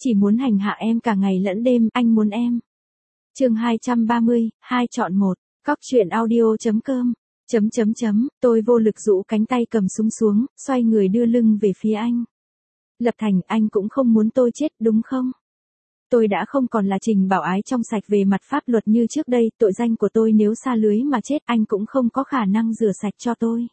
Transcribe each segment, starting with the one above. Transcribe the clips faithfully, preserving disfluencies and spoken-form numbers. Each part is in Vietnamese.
chỉ muốn hành hạ em cả ngày lẫn đêm, anh muốn em. Chương hai trăm ba mươi, hai chọn một. Cóc truyện audio chấm com. Chấm chấm chấm, tôi vô lực rũ cánh tay cầm súng xuống, xoay người đưa lưng về phía anh. Lập Thành, anh cũng không muốn tôi chết đúng không? Tôi đã không còn là Trình Bảo Ái trong sạch về mặt pháp luật như trước đây, tội danh của tôi nếu sa lưới mà chết anh cũng không có khả năng rửa sạch cho tôi.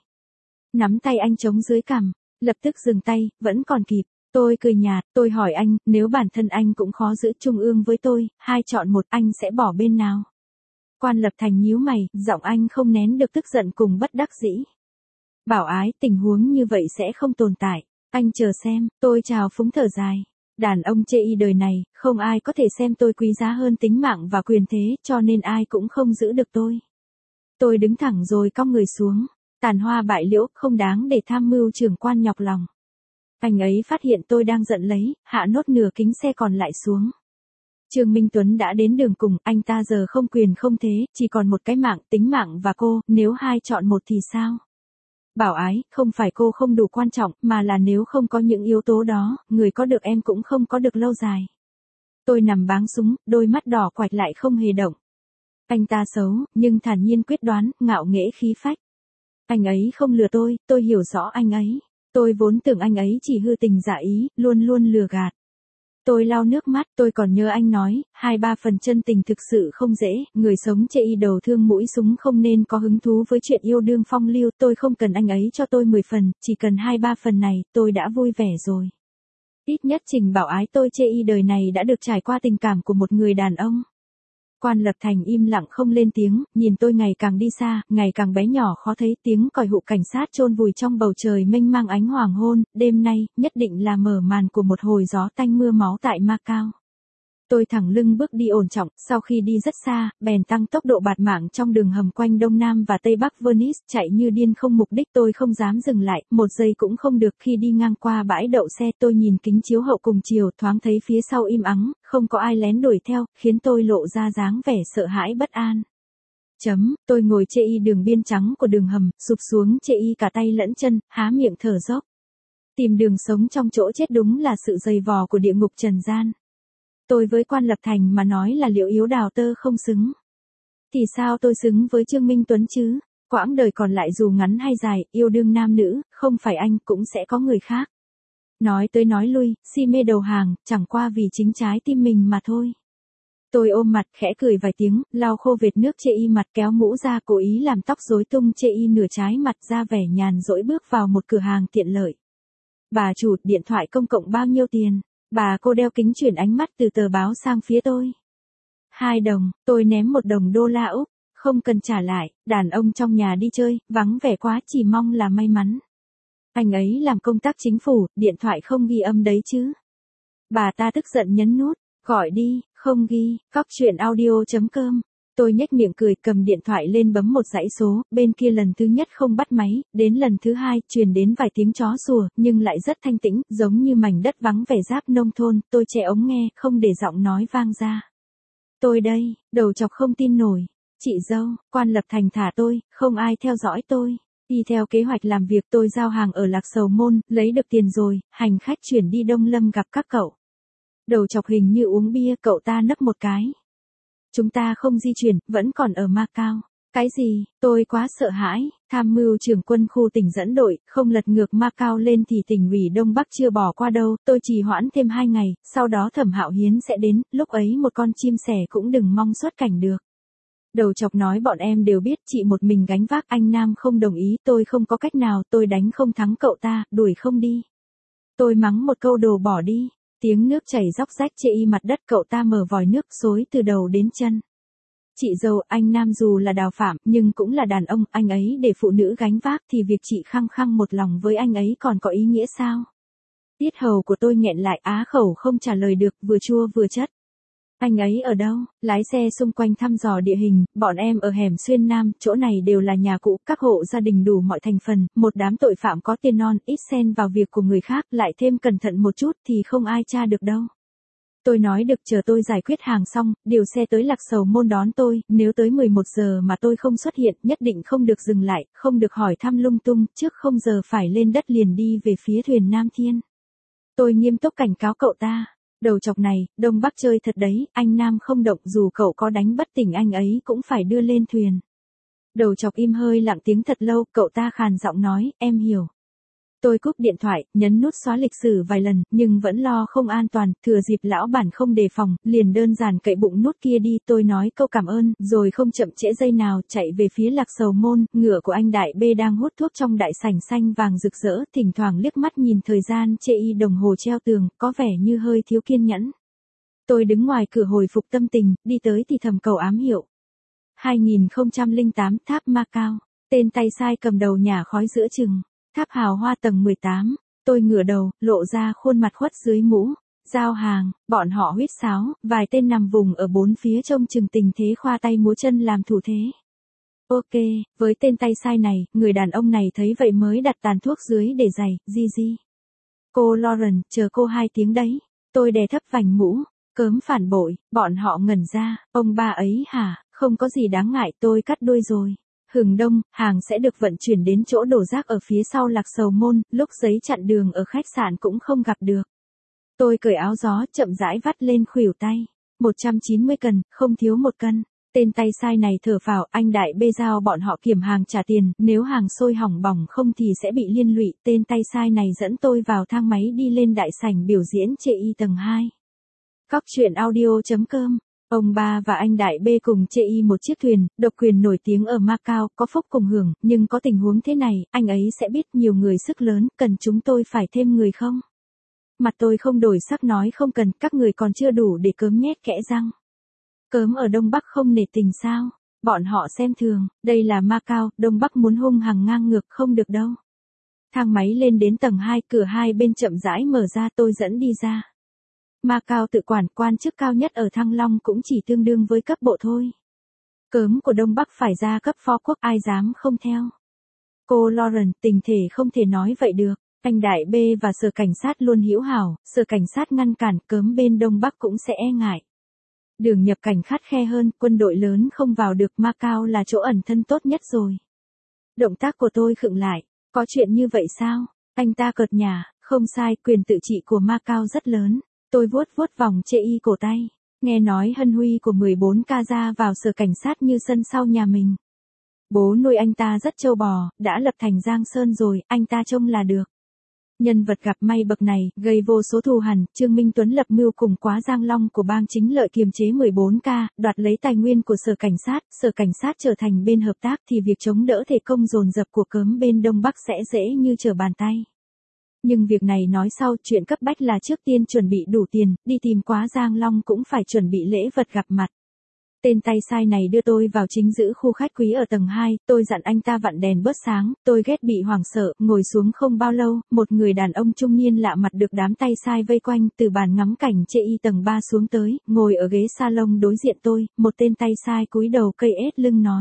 Nắm tay anh chống dưới cằm, lập tức dừng tay, vẫn còn kịp. Tôi cười nhạt, tôi hỏi anh, nếu bản thân anh cũng khó giữ trung ương với tôi, hai chọn một, anh sẽ bỏ bên nào? Quan Lập Thành nhíu mày, giọng anh không nén được tức giận cùng bất đắc dĩ. Bảo Ái, tình huống như vậy sẽ không tồn tại. Anh chờ xem, tôi chào phúng thở dài. Đàn ông chê y đời này, không ai có thể xem tôi quý giá hơn tính mạng và quyền thế, cho nên ai cũng không giữ được tôi. Tôi đứng thẳng rồi cong người xuống. Tàn hoa bại liễu, không đáng để tham mưu trưởng quan nhọc lòng. Anh ấy phát hiện tôi đang giận lấy, hạ nốt nửa kính xe còn lại xuống. Trương Minh Tuấn đã đến đường cùng, anh ta giờ không quyền không thế, chỉ còn một cái mạng, tính mạng và cô, nếu hai chọn một thì sao? Bảo Ái, không phải cô không đủ quan trọng, mà là nếu không có những yếu tố đó, người có được em cũng không có được lâu dài. Tôi nằm báng súng, đôi mắt đỏ quạch lại không hề động. Anh ta xấu, nhưng thản nhiên quyết đoán, ngạo nghễ khí phách. Anh ấy không lừa tôi, tôi hiểu rõ anh ấy. Tôi vốn tưởng anh ấy chỉ hư tình giả ý, luôn luôn lừa gạt. Tôi lau nước mắt, tôi còn nhớ anh nói, hai ba phần chân tình thực sự không dễ, người sống chê y đầu thương mũi súng không nên có hứng thú với chuyện yêu đương phong lưu, tôi không cần anh ấy cho tôi mười phần, chỉ cần hai ba phần này, tôi đã vui vẻ rồi. Ít nhất Trình Bảo Ái tôi chê y đời này đã được trải qua tình cảm của một người đàn ông. Quan Lập Thành im lặng không lên tiếng, nhìn tôi ngày càng đi xa, ngày càng bé nhỏ khó thấy, tiếng còi hụ cảnh sát chôn vùi trong bầu trời mênh mang ánh hoàng hôn, đêm nay, nhất định là mở màn của một hồi gió tanh mưa máu tại Macau. Tôi thẳng lưng bước đi ổn trọng, sau khi đi rất xa, bèn tăng tốc độ bạt mạng trong đường hầm quanh Đông Nam và Tây Bắc Venice, chạy như điên không mục đích, tôi không dám dừng lại, một giây cũng không được. Khi đi ngang qua bãi đậu xe tôi nhìn kính chiếu hậu cùng chiều, thoáng thấy phía sau im ắng, không có ai lén đuổi theo, khiến tôi lộ ra dáng vẻ sợ hãi bất an. Chấm, tôi ngồi chê y đường biên trắng của đường hầm, sụp xuống chê y cả tay lẫn chân, há miệng thở dốc. Tìm đường sống trong chỗ chết đúng là sự dày vò của địa ngục trần gian. Tôi với Quan Lập Thành mà nói là liệu yếu đào tơ không xứng. Thì sao tôi xứng với Trương Minh Tuấn chứ? Quãng đời còn lại dù ngắn hay dài, yêu đương nam nữ, không phải anh cũng sẽ có người khác. Nói tới nói lui, si mê đầu hàng, chẳng qua vì chính trái tim mình mà thôi. Tôi ôm mặt, khẽ cười vài tiếng, lau khô vệt nước chê y mặt, kéo mũ ra, cố ý làm tóc rối tung chê y nửa trái mặt, ra vẻ nhàn rỗi bước vào một cửa hàng tiện lợi. Bà chủ, điện thoại công cộng bao nhiêu tiền? Bà cô đeo kính chuyển ánh mắt từ tờ báo sang phía tôi. Hai đồng, tôi ném một đồng đô la Úc, không cần trả lại, đàn ông trong nhà đi chơi, vắng vẻ quá, chỉ mong là may mắn. Anh ấy làm công tác chính phủ, điện thoại không ghi âm đấy chứ. Bà ta tức giận nhấn nút, gọi đi, không ghi, cóc truyện audio chấm com. Tôi nhếch miệng cười, cầm điện thoại lên bấm một dãy số, bên kia lần thứ nhất không bắt máy, đến lần thứ hai, truyền đến vài tiếng chó sủa, nhưng lại rất thanh tĩnh, giống như mảnh đất vắng vẻ giáp nông thôn, tôi che ống nghe, không để giọng nói vang ra. Tôi đây, đầu chọc không tin nổi. Chị dâu, Quan Lập Thành thả tôi, không ai theo dõi tôi. Đi theo kế hoạch làm việc tôi giao hàng ở Lạc Sầu Môn, lấy được tiền rồi, hành khách chuyển đi Đông Lâm gặp các cậu. Đầu chọc hình như uống bia, cậu ta nấc một cái. Chúng ta không di chuyển, vẫn còn ở Macau. Cái gì, tôi quá sợ hãi, tham mưu trưởng quân khu tỉnh dẫn đội, không lật ngược Macau lên thì tỉnh ủy Đông Bắc chưa bỏ qua đâu, tôi trì hoãn thêm hai ngày, sau đó Thẩm Hạo Hiến sẽ đến, lúc ấy một con chim sẻ cũng đừng mong xuất cảnh được. Đầu chọc nói bọn em đều biết chị một mình gánh vác, anh Nam không đồng ý, tôi không có cách nào, tôi đánh không thắng cậu ta, đuổi không đi. Tôi mắng một câu đồ bỏ đi. Tiếng nước chảy róc rách chê y mặt đất, cậu ta mở vòi nước xối từ đầu đến chân. Chị dâu, anh Nam dù là đào phạm, nhưng cũng là đàn ông, anh ấy để phụ nữ gánh vác thì việc chị khăng khăng một lòng với anh ấy còn có ý nghĩa sao? Tiết hầu của tôi nghẹn lại, á khẩu không trả lời được, vừa chua vừa chất. Anh ấy ở đâu? Lái xe xung quanh thăm dò địa hình, bọn em ở hẻm Xuyên Nam, chỗ này đều là nhà cũ, các hộ gia đình đủ mọi thành phần, một đám tội phạm có tiền non, ít xen vào việc của người khác, lại thêm cẩn thận một chút thì không ai tra được đâu. Tôi nói được, chờ tôi giải quyết hàng xong, điều xe tới Lạc Sầu Môn đón tôi, nếu tới mười một giờ mà tôi không xuất hiện, nhất định không được dừng lại, không được hỏi thăm lung tung, trước không giờ phải lên đất liền đi về phía thuyền Nam Thiên. Tôi nghiêm túc cảnh cáo cậu ta. Đầu chọc này, Đông Bắc chơi thật đấy, anh Nam không động dù cậu có đánh bất tỉnh anh ấy cũng phải đưa lên thuyền. Đầu chọc im hơi lặng tiếng thật lâu, cậu ta khàn giọng nói, em hiểu. Tôi cúp điện thoại, nhấn nút xóa lịch sử vài lần, nhưng vẫn lo không an toàn, thừa dịp lão bản không đề phòng, liền đơn giản cậy bụng nút kia đi, tôi nói câu cảm ơn, rồi không chậm trễ giây nào, chạy về phía Lạc Sầu Môn, ngựa của anh Đại B đang hút thuốc trong đại sảnh xanh vàng rực rỡ, thỉnh thoảng liếc mắt nhìn thời gian chê y đồng hồ treo tường, có vẻ như hơi thiếu kiên nhẫn. Tôi đứng ngoài cửa hồi phục tâm tình, đi tới thì thầm cầu ám hiệu. hai nghìn không trăm lẻ tám Tháp Macao, tên tay sai cầm đầu nhả khói giữa chừng. Tháp hào hoa tầng mười tám, tôi ngửa đầu, lộ ra khuôn mặt khuất dưới mũ, giao hàng, bọn họ huýt sáo, vài tên nằm vùng ở bốn phía trông chừng tình thế khoa tay múa chân làm thủ thế. Ok, với tên tay sai này, người đàn ông này thấy vậy mới đặt tàn thuốc dưới để giày, Gigi. Cô Lauren, chờ cô hai tiếng đấy. Tôi đè thấp vành mũ, cớm phản bội, bọn họ ngẩn ra, ông ba ấy hả, không có gì đáng ngại tôi cắt đuôi rồi. Hừng đông, hàng sẽ được vận chuyển đến chỗ đổ rác ở phía sau Lạc Sầu Môn, lúc giấy chặn đường ở khách sạn cũng không gặp được. Tôi cởi áo gió, chậm rãi vắt lên khuỷu tay. một trăm chín mươi cân, không thiếu một cân. Tên tay sai này thở phào, anh Đại B giao bọn họ kiểm hàng trả tiền, nếu hàng sôi hỏng bỏng không thì sẽ bị liên lụy. Tên tay sai này dẫn tôi vào thang máy đi lên đại sảnh biểu diễn chê y tầng hai. Cóc truyện audio chấm com. Ông ba và anh Đại B cùng chê y một chiếc thuyền, độc quyền nổi tiếng ở Macau, có phúc cùng hưởng, nhưng có tình huống thế này, anh ấy sẽ biết nhiều người sức lớn, cần chúng tôi phải thêm người không? Mặt tôi không đổi sắc nói không cần, các người còn chưa đủ để cớm nhét kẽ răng. Cớm ở Đông Bắc không nể tình sao? Bọn họ xem thường, đây là Macau, Đông Bắc muốn hung hăng ngang ngược không được đâu. Thang máy lên đến tầng hai, cửa hai bên chậm rãi mở ra, tôi dẫn đi ra. Macau tự quản, quan chức cao nhất ở Thăng Long cũng chỉ tương đương với cấp bộ thôi. Cớm của Đông Bắc phải ra cấp phó quốc, ai dám không theo. Cô Lauren, tình thể không thể nói vậy được. Anh Đại B và sở cảnh sát luôn hữu hảo, sở cảnh sát ngăn cản, cớm bên Đông Bắc cũng sẽ e ngại. Đường nhập cảnh khắt khe hơn, quân đội lớn không vào được, Macau là chỗ ẩn thân tốt nhất rồi. Động tác của tôi khựng lại, có chuyện như vậy sao? Anh ta cợt nhả, không sai, quyền tự trị của Macau rất lớn. Tôi vuốt vuốt vòng chê y cổ tay, nghe nói hân huy của mười bốn ca ra vào sở cảnh sát như sân sau nhà mình. Bố nuôi anh ta rất trâu bò, đã lập thành Giang Sơn rồi, anh ta trông là được. Nhân vật gặp may bậc này, gây vô số thù hằn, Trương Minh Tuấn lập mưu cùng quá Giang Long của bang chính lợi kiềm chế mười bốn ca, đoạt lấy tài nguyên của sở cảnh sát, sở cảnh sát trở thành bên hợp tác thì việc chống đỡ thể công dồn dập của cớm bên Đông Bắc sẽ dễ như trở bàn tay. Nhưng việc này nói sau, chuyện cấp bách là trước tiên chuẩn bị đủ tiền, đi tìm quá Giang Long cũng phải chuẩn bị lễ vật gặp mặt. Tên tay sai này đưa tôi vào chính giữ khu khách quý ở tầng hai, tôi dặn anh ta vặn đèn bớt sáng, tôi ghét bị hoảng sợ, ngồi xuống không bao lâu, một người đàn ông trung niên lạ mặt được đám tay sai vây quanh, từ bàn ngắm cảnh chê y tầng ba xuống tới, ngồi ở ghế salon đối diện tôi, một tên tay sai cúi đầu cây ết lưng nói.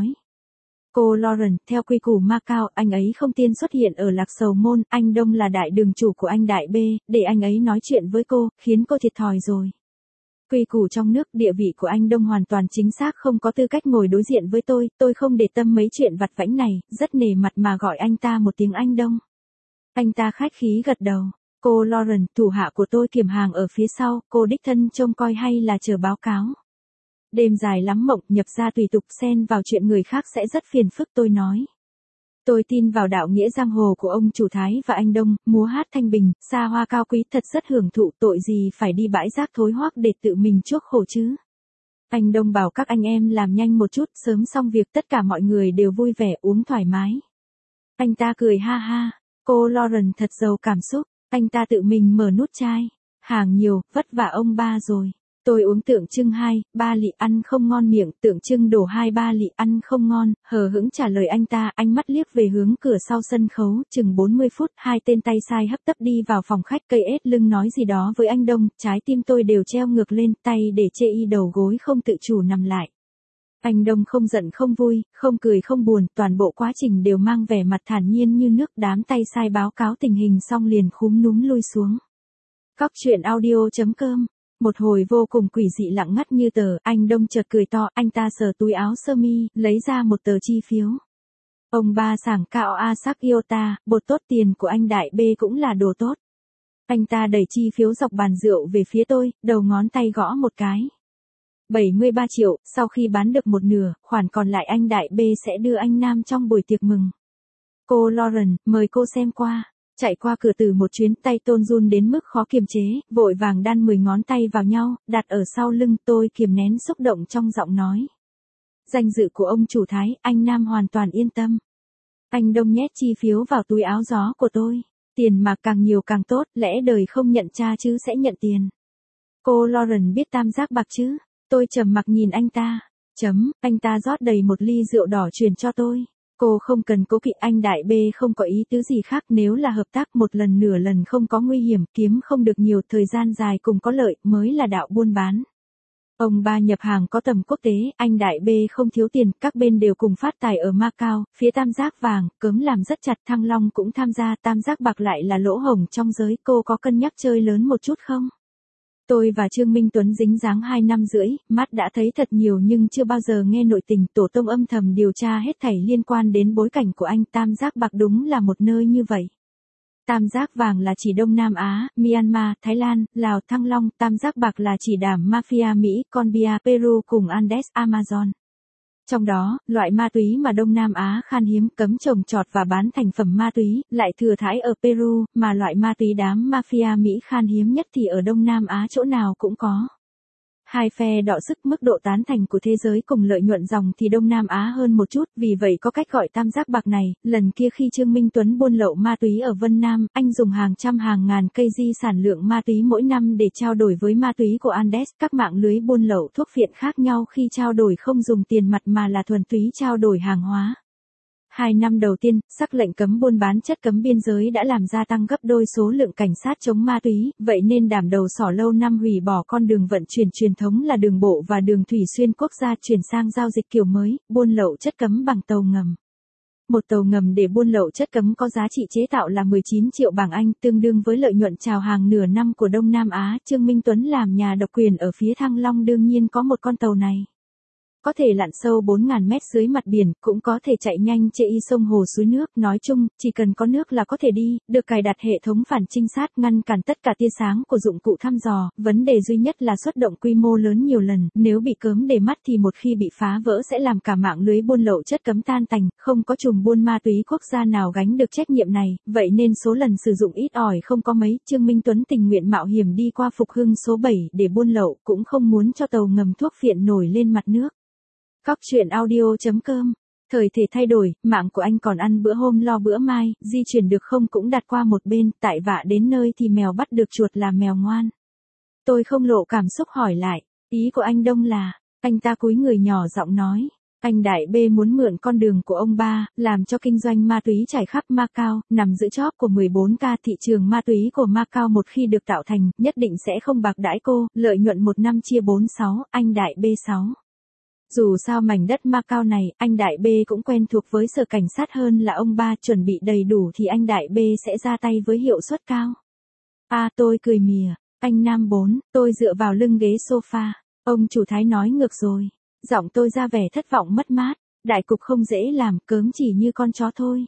Cô Lauren, theo quy củ Macau, anh ấy không tiên xuất hiện ở Lạc Sầu Môn, anh Đông là đại đường chủ của anh Đại B, để anh ấy nói chuyện với cô, khiến cô thiệt thòi rồi. Quy củ trong nước, địa vị của anh Đông hoàn toàn chính xác không có tư cách ngồi đối diện với tôi, tôi không để tâm mấy chuyện vặt vãnh này, rất nể mặt mà gọi anh ta một tiếng anh Đông. Anh ta khách khí gật đầu. Cô Lauren, thủ hạ của tôi kiểm hàng ở phía sau, cô đích thân trông coi hay là chờ báo cáo? Đêm dài lắm mộng, nhập ra tùy tục, xen vào chuyện người khác sẽ rất phiền phức, tôi nói. Tôi tin vào đạo nghĩa giang hồ của ông chủ Thái và anh Đông, múa hát thanh bình, xa hoa cao quý, thật rất hưởng thụ, tội gì phải đi bãi rác thối hoác để tự mình chuốc khổ chứ. Anh Đông bảo các anh em làm nhanh một chút, sớm xong việc, tất cả mọi người đều vui vẻ uống thoải mái. Anh ta cười ha ha, cô Lauren thật giàu cảm xúc, anh ta tự mình mở nút chai. Hàng nhiều, vất vả ông ba rồi. Tôi uống tượng trưng hai, ba lị ăn không ngon miệng, tượng trưng đổ hai ba lị ăn không ngon, hờ hững trả lời anh ta, ánh mắt liếc về hướng cửa sau sân khấu, chừng bốn mươi phút, hai tên tay sai hấp tấp đi vào phòng khách, cây ết lưng nói gì đó với anh Đông, trái tim tôi đều treo ngược lên, tay để chê y đầu gối không tự chủ nằm lại. Anh Đông không giận không vui, không cười không buồn, toàn bộ quá trình đều mang vẻ mặt thản nhiên như nước, đám tay sai báo cáo tình hình xong liền khúm núm lui xuống. Cóc truyện audio chấm com. Một hồi vô cùng quỷ dị lặng ngắt như tờ, anh Đông chợt cười to, anh ta sờ túi áo sơ mi, lấy ra một tờ chi phiếu. Ông ba sảng cao a sắc Iota, bột tốt, tiền của anh Đại B cũng là đồ tốt. Anh ta đẩy chi phiếu dọc bàn rượu về phía tôi, đầu ngón tay gõ một cái. bảy mươi ba triệu, sau khi bán được một nửa, khoản còn lại anh đại B sẽ đưa anh Nam trong buổi tiệc mừng. Cô Lauren, mời cô xem qua. Chạy qua cửa từ một chuyến, tay Tôn run đến mức khó kiềm chế, vội vàng đan mười ngón tay vào nhau, đặt ở sau lưng. Tôi kiềm nén xúc động trong giọng nói. Danh dự của ông chủ Thái, anh Nam hoàn toàn yên tâm. Anh Đông nhét chi phiếu vào túi áo gió của tôi. Tiền mà càng nhiều càng tốt, lẽ đời không nhận cha chứ sẽ nhận tiền. Cô Lauren biết tam giác bạc chứ? Tôi trầm mặc nhìn anh ta. Chấm, anh ta rót đầy một ly rượu đỏ truyền cho tôi. Cô không cần cố kỵ, anh đại B không có ý tứ gì khác, nếu là hợp tác một lần nửa lần không có nguy hiểm, kiếm không được nhiều, thời gian dài cùng có lợi, mới là đạo buôn bán. Ông ba nhập hàng có tầm quốc tế, anh đại B không thiếu tiền, các bên đều cùng phát tài ở Macau, phía tam giác vàng, cớm làm rất chặt, Thăng Long cũng tham gia, tam giác bạc lại là lỗ hổng trong giới, cô có cân nhắc chơi lớn một chút không? Tôi và Trương Minh Tuấn dính dáng hai năm rưỡi, mắt đã thấy thật nhiều nhưng chưa bao giờ nghe nội tình, tổ tông âm thầm điều tra hết thảy liên quan đến bối cảnh của anh. Tam giác bạc đúng là một nơi như vậy. Tam giác vàng là chỉ Đông Nam Á, Myanmar, Thái Lan, Lào, Thăng Long, tam giác bạc là chỉ đám mafia Mỹ, Colombia, Peru cùng Andes, Amazon. Trong đó, loại ma túy mà Đông Nam Á khan hiếm, cấm trồng trọt và bán thành phẩm ma túy, lại thừa thãi ở Peru, mà loại ma túy đám mafia Mỹ khan hiếm nhất thì ở Đông Nam Á chỗ nào cũng có. Hai phe đọ sức, mức độ tán thành của thế giới cùng lợi nhuận dòng thì Đông Nam Á hơn một chút, vì vậy có cách gọi tam giác bạc này. Lần kia khi Trương Minh Tuấn buôn lậu ma túy ở Vân Nam, anh dùng hàng trăm hàng ngàn cây di sản lượng ma túy mỗi năm để trao đổi với ma túy của Andes. Các mạng lưới buôn lậu thuốc phiện khác nhau khi trao đổi không dùng tiền mặt mà là thuần túy trao đổi hàng hóa. Hai năm đầu tiên, sắc lệnh cấm buôn bán chất cấm biên giới đã làm gia tăng gấp đôi số lượng cảnh sát chống ma túy, vậy nên đàm đầu sỏ lâu năm hủy bỏ con đường vận chuyển truyền thống là đường bộ và đường thủy xuyên quốc gia, chuyển sang giao dịch kiểu mới, buôn lậu chất cấm bằng tàu ngầm. Một tàu ngầm để buôn lậu chất cấm có giá trị chế tạo là mười chín triệu bảng Anh, tương đương với lợi nhuận chào hàng nửa năm của Đông Nam Á. Trương Minh Tuấn làm nhà độc quyền ở phía Thăng Long đương nhiên có một con tàu này. Có thể lặn sâu bốn nghìn mét dưới mặt biển, cũng có thể chạy nhanh trên y sông hồ suối nước, nói chung, chỉ cần có nước là có thể đi, được cài đặt hệ thống phản trinh sát ngăn cản tất cả tia sáng của dụng cụ thăm dò, vấn đề duy nhất là xuất động quy mô lớn nhiều lần, nếu bị cớm để mắt thì một khi bị phá vỡ sẽ làm cả mạng lưới buôn lậu chất cấm tan tành, không có chùm buôn ma túy quốc gia nào gánh được trách nhiệm này, vậy nên số lần sử dụng ít ỏi không có mấy. Trương Minh Tuấn tình nguyện mạo hiểm đi qua Phục Hưng số bảy để buôn lậu, cũng không muốn cho tàu ngầm thuốc phiện nổi lên mặt nước. Cóc truyện audio chấm com. Thời thể thay đổi, mạng của anh còn ăn bữa hôm lo bữa mai, di chuyển được không cũng đặt qua một bên, tại vạ đến nơi thì mèo bắt được chuột là mèo ngoan. Tôi không lộ cảm xúc hỏi lại, ý của anh Đông là, anh ta cúi người nhỏ giọng nói, anh đại B muốn mượn con đường của ông ba, làm cho kinh doanh ma túy trải khắp Macau, nằm giữa chóp của mười bốn ca thị trường ma túy của Macau một khi được tạo thành, nhất định sẽ không bạc đãi cô, lợi nhuận một năm chia bốn sáu, anh đại B sáu. Dù sao mảnh đất Macau này, anh đại B cũng quen thuộc với sở cảnh sát hơn là ông ba, chuẩn bị đầy đủ thì anh đại B sẽ ra tay với hiệu suất cao. À tôi cười mỉa, anh Nam bốn, tôi dựa vào lưng ghế sofa, ông chủ Thái nói ngược rồi. Giọng tôi ra vẻ thất vọng mất mát, đại cục không dễ làm, cớm chỉ như con chó thôi.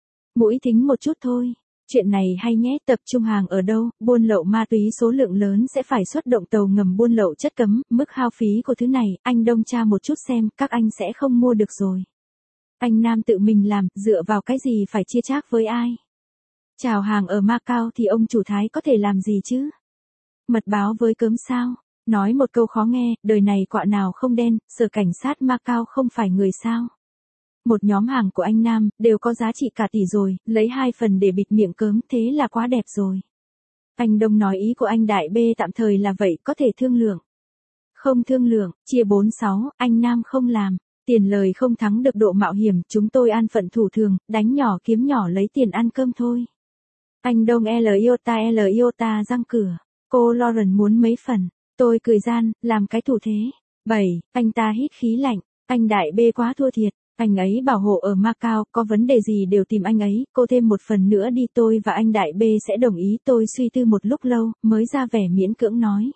Mũi thính một chút thôi. Chuyện này hay nhé, tập trung hàng ở đâu, buôn lậu ma túy số lượng lớn sẽ phải xuất động tàu ngầm buôn lậu chất cấm, mức hao phí của thứ này, anh Đông tra một chút xem, các anh sẽ không mua được rồi. Anh Nam tự mình làm, dựa vào cái gì phải chia chác với ai? Chào hàng ở Macau thì ông chủ Thái có thể làm gì chứ? Mật báo với cớm sao? Nói một câu khó nghe, đời này quạ nào không đen, sở cảnh sát Macau không phải người sao? Một nhóm hàng của anh Nam, đều có giá trị cả tỷ rồi, lấy hai phần để bịt miệng cớm, thế là quá đẹp rồi. Anh Đông nói ý của anh đại B tạm thời là vậy, có thể thương lượng. Không thương lượng, chia bốn sáu, anh Nam không làm. Tiền lời không thắng được độ mạo hiểm, chúng tôi an phận thủ thường, đánh nhỏ kiếm nhỏ lấy tiền ăn cơm thôi. Anh Đông L iota L iota răng cửa. Cô Lauren muốn mấy phần. Tôi cười gian, làm cái thủ thế. bảy, anh ta hít khí lạnh. Anh đại B quá thua thiệt. Anh ấy bảo hộ ở Macau, có vấn đề gì đều tìm anh ấy, cô thêm một phần nữa đi, tôi và anh đại B sẽ đồng ý. Tôi suy tư một lúc lâu, mới ra vẻ miễn cưỡng nói.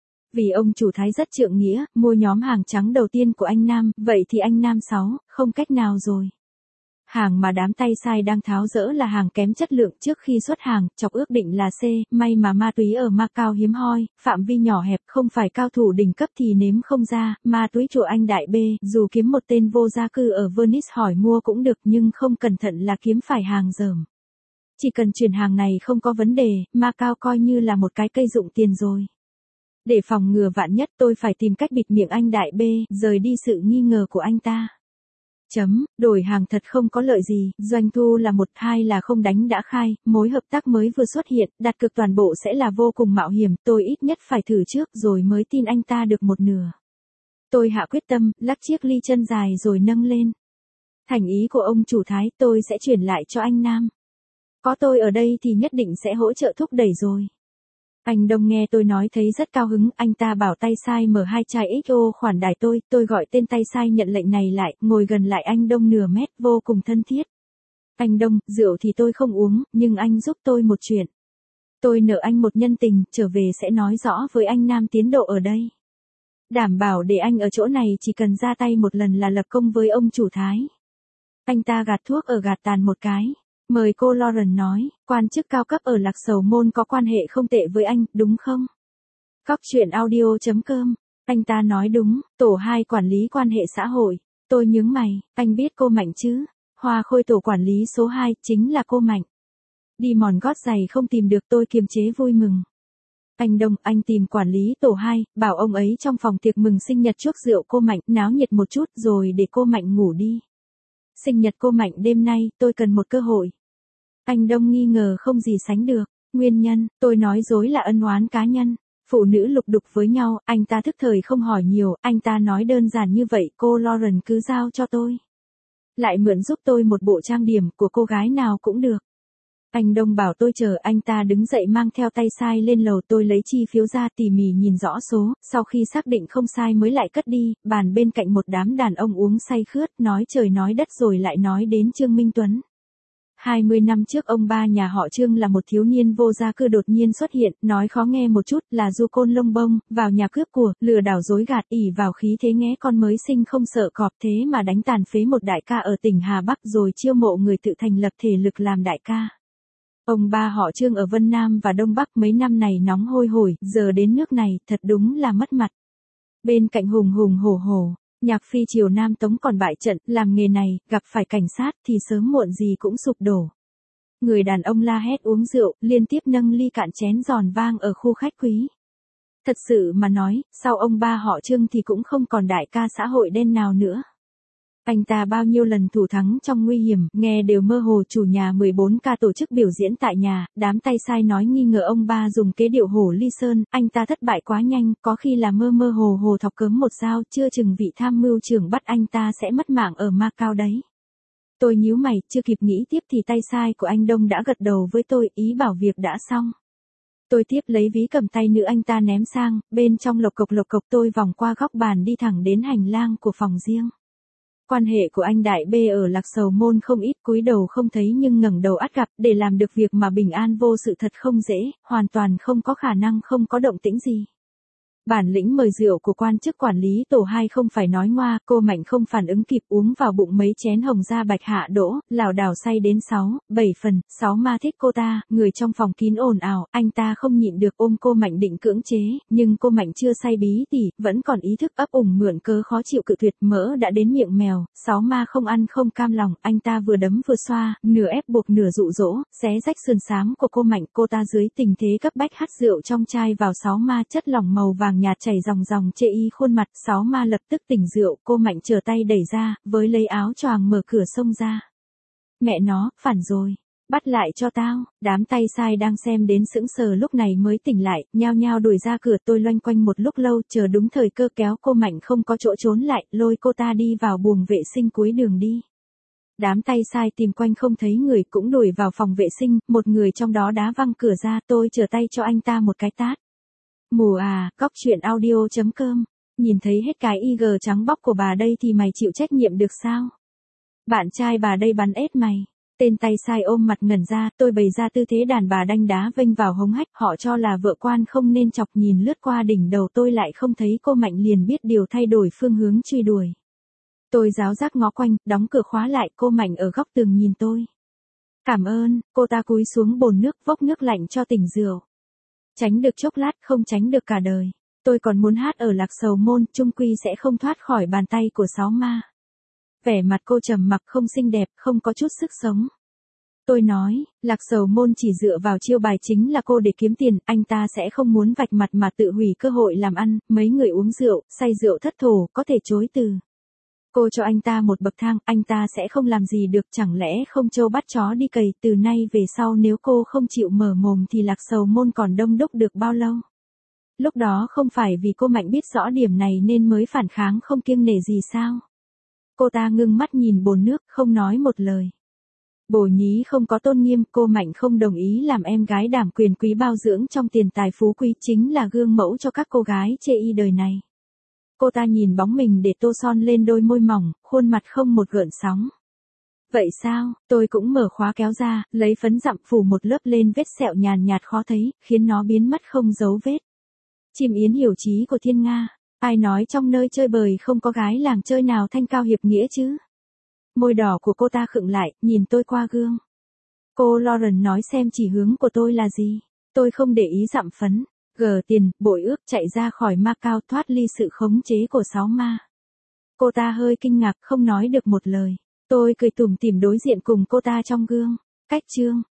Vì ông chủ Thái rất trượng nghĩa, mua nhóm hàng trắng đầu tiên của anh Nam, vậy thì anh Nam sáu, không cách nào rồi. Hàng mà đám tay sai đang tháo dỡ là hàng kém chất lượng trước khi xuất hàng, chọc ước định là C, may mà ma túy ở Macau hiếm hoi, phạm vi nhỏ hẹp, không phải cao thủ đỉnh cấp thì nếm không ra, ma túy chùa Anh Đại B, dù kiếm một tên vô gia cư ở Venice hỏi mua cũng được nhưng không cẩn thận là kiếm phải hàng dởm. Chỉ cần chuyển hàng này không có vấn đề, Macau coi như là một cái cây dụng tiền rồi. Để phòng ngừa vạn nhất tôi phải tìm cách bịt miệng anh Đại B, rời đi sự nghi ngờ của anh ta. Chấm, đổi hàng thật không có lợi gì, doanh thu là một, hai là không đánh đã khai, mối hợp tác mới vừa xuất hiện, đặt cược toàn bộ sẽ là vô cùng mạo hiểm, tôi ít nhất phải thử trước rồi mới tin anh ta được một nửa. Tôi hạ quyết tâm, lắc chiếc ly chân dài rồi nâng lên. Thành ý của ông chủ Thái tôi sẽ chuyển lại cho anh Nam. Có tôi ở đây thì nhất định sẽ hỗ trợ thúc đẩy rồi. Anh Đông nghe tôi nói thấy rất cao hứng, anh ta bảo tay sai mở hai chai ích ô khoản đài tôi, tôi gọi tên tay sai nhận lệnh này lại, ngồi gần lại anh Đông nửa mét, vô cùng thân thiết. Anh Đông, rượu thì tôi không uống, nhưng anh giúp tôi một chuyện. Tôi nợ anh một nhân tình, trở về sẽ nói rõ với anh Nam tiến độ ở đây. Đảm bảo để anh ở chỗ này chỉ cần ra tay một lần là lập công với ông chủ Thái. Anh ta gạt thuốc ở gạt tàn một cái. Mời cô Lauren nói, quan chức cao cấp ở Lạc Sầu Môn có quan hệ không tệ với anh, đúng không? Cóc truyện audio chấm com, anh ta nói đúng, tổ hai quản lý quan hệ xã hội. Tôi nhướng mày, anh biết cô Mạnh chứ? Hoa Khôi tổ quản lý số hai, chính là cô Mạnh. Đi mòn gót giày không tìm được tôi kiềm chế vui mừng. Anh Đông, anh tìm quản lý tổ hai, bảo ông ấy trong phòng tiệc mừng sinh nhật chuốc rượu cô Mạnh, náo nhiệt một chút rồi để cô Mạnh ngủ đi. Sinh nhật cô Mạnh đêm nay, tôi cần một cơ hội. Anh Đông nghi ngờ không gì sánh được. Nguyên nhân, tôi nói dối là ân oán cá nhân. Phụ nữ lục đục với nhau, anh ta thức thời không hỏi nhiều, anh ta nói đơn giản như vậy, cô Lauren cứ giao cho tôi. Lại mượn giúp tôi một bộ trang điểm của cô gái nào cũng được. Anh Đông bảo tôi chờ, anh ta đứng dậy mang theo tay sai lên lầu, tôi lấy chi phiếu ra tỉ mỉ nhìn rõ số, sau khi xác định không sai mới lại cất đi, bàn bên cạnh một đám đàn ông uống say khướt, nói trời nói đất rồi lại nói đến Trương Minh Tuấn. hai mươi năm trước ông ba nhà họ Trương là một thiếu niên vô gia cư đột nhiên xuất hiện, nói khó nghe một chút là du côn lông bông, vào nhà cướp của, lừa đảo dối gạt, ỷ vào khí thế nghé con mới sinh không sợ cọp thế mà đánh tàn phế một đại ca ở tỉnh Hà Bắc rồi chiêu mộ người tự thành lập thể lực làm đại ca. Ông ba họ Trương ở Vân Nam và Đông Bắc mấy năm này nóng hôi hổi, giờ đến nước này, thật đúng là mất mặt. Bên cạnh hùng hùng hổ hổ, Nhạc Phi triều Nam Tống còn bại trận, làm nghề này, gặp phải cảnh sát thì sớm muộn gì cũng sụp đổ. Người đàn ông la hét uống rượu, liên tiếp nâng ly cạn chén giòn vang ở khu khách quý. Thật sự mà nói, sau ông ba họ Trương thì cũng không còn đại ca xã hội đen nào nữa. Anh ta bao nhiêu lần thủ thắng trong nguy hiểm, nghe đều mơ hồ. Chủ nhà mười bốn ca tổ chức biểu diễn tại nhà, đám tay sai nói nghi ngờ ông ba dùng kế điệu hổ ly sơn, anh ta thất bại quá nhanh, có khi là mơ mơ hồ hồ thọc cớm một dao, chưa chừng vị tham mưu trưởng bắt anh ta sẽ mất mạng ở Macau đấy. Tôi nhíu mày, chưa kịp nghĩ tiếp thì tay sai của anh Đông đã gật đầu với tôi, ý bảo việc đã xong. Tôi tiếp lấy ví cầm tay nữ anh ta ném sang, bên trong lộc cộc lộc cộc tôi vòng qua góc bàn đi thẳng đến hành lang của phòng riêng. Quan hệ của anh Đại B ở Lạc Sầu Môn không ít, cúi đầu không thấy nhưng ngẩng đầu ắt gặp, để làm được việc mà bình an vô sự thật không dễ, hoàn toàn không có khả năng không có động tĩnh gì. Bản lĩnh mời rượu của quan chức quản lý tổ hai không phải nói ngoa, cô Mạnh không phản ứng kịp uống vào bụng mấy chén hồng da bạch hạ đỗ, lảo đảo say đến sáu, bảy phần, sáu ma thích cô ta, người trong phòng kín ồn ào, anh ta không nhịn được ôm cô Mạnh định cưỡng chế, nhưng cô Mạnh chưa say bí tỉ, vẫn còn ý thức ấp ủng mượn cớ khó chịu cự tuyệt, mỡ đã đến miệng mèo, sáu ma không ăn không cam lòng, anh ta vừa đấm vừa xoa, nửa ép buộc nửa dụ dỗ, xé rách sườn xám của cô Mạnh, cô ta dưới tình thế cấp bách hắt rượu trong chai vào sáu ma, chất lỏng màu vàng nhạt chảy ròng ròng chê y khuôn mặt, sáu ma lập tức tỉnh rượu, cô Mạnh trở tay đẩy ra, với lấy áo choàng mở cửa xông ra. Mẹ nó, phản rồi, bắt lại cho tao, đám tay sai đang xem đến sững sờ lúc này mới tỉnh lại, nhao nhao đuổi ra cửa, tôi loanh quanh một lúc lâu, chờ đúng thời cơ kéo cô Mạnh không có chỗ trốn lại, lôi cô ta đi vào buồng vệ sinh cuối đường đi. Đám tay sai tìm quanh không thấy người cũng đuổi vào phòng vệ sinh, một người trong đó đá văng cửa ra, tôi trở tay cho anh ta một cái tát. Mù à, cóc truyện audio chấm com, nhìn thấy hết cái i giê trắng bóc của bà đây thì mày chịu trách nhiệm được sao? Bạn trai bà đây bắn ết mày. Tên tay sai ôm mặt ngẩn ra, tôi bày ra tư thế đàn bà đanh đá vênh vào hống hách, họ cho là vợ quan không nên chọc, nhìn lướt qua đỉnh đầu tôi lại không thấy cô Mạnh liền biết điều thay đổi phương hướng truy đuổi. Tôi ráo rác ngó quanh, đóng cửa khóa lại, cô Mạnh ở góc tường nhìn tôi. Cảm ơn, cô ta cúi xuống bồn nước, vốc nước lạnh cho tỉnh rượu. Tránh được chốc lát, không tránh được cả đời. Tôi còn muốn hát ở Lạc Sầu Môn, chung quy sẽ không thoát khỏi bàn tay của sáu ma. Vẻ mặt cô trầm mặc, không xinh đẹp, không có chút sức sống. Tôi nói, Lạc Sầu Môn chỉ dựa vào chiêu bài chính là cô để kiếm tiền, anh ta sẽ không muốn vạch mặt mà tự hủy cơ hội làm ăn, mấy người uống rượu, say rượu thất thổ, có thể chối từ. Cô cho anh ta một bậc thang, anh ta sẽ không làm gì được, chẳng lẽ không trâu bắt chó đi cày, từ nay về sau nếu cô không chịu mở mồm thì Lạc Sầu Môn còn đông đúc được bao lâu? Lúc đó không phải vì cô Mạnh biết rõ điểm này nên mới phản kháng không kiêng nể gì sao? Cô ta ngưng mắt nhìn bồn nước, không nói một lời. Bồ nhí không có tôn nghiêm, cô Mạnh không đồng ý làm em gái đảm quyền quý bao dưỡng trong tiền tài phú quý, chính là gương mẫu cho các cô gái chê y đời này. Cô ta nhìn bóng mình để tô son lên đôi môi mỏng, khuôn mặt không một gợn sóng. Vậy sao, tôi cũng mở khóa kéo ra, lấy phấn dặm phủ một lớp lên vết sẹo nhàn nhạt khó thấy, khiến nó biến mất không dấu vết. Chim yến hiểu chí của thiên nga, ai nói trong nơi chơi bời không có gái làng chơi nào thanh cao hiệp nghĩa chứ? Môi đỏ của cô ta khựng lại, nhìn tôi qua gương. Cô Lauren nói xem chỉ hướng của tôi là gì. Tôi không để ý dặm phấn, gờ tiền, bội ước chạy ra khỏi Macau, thoát ly sự khống chế của sáu ma. Cô ta hơi kinh ngạc, không nói được một lời. Tôi cười tủm tỉm đối diện cùng cô ta trong gương. Cách chương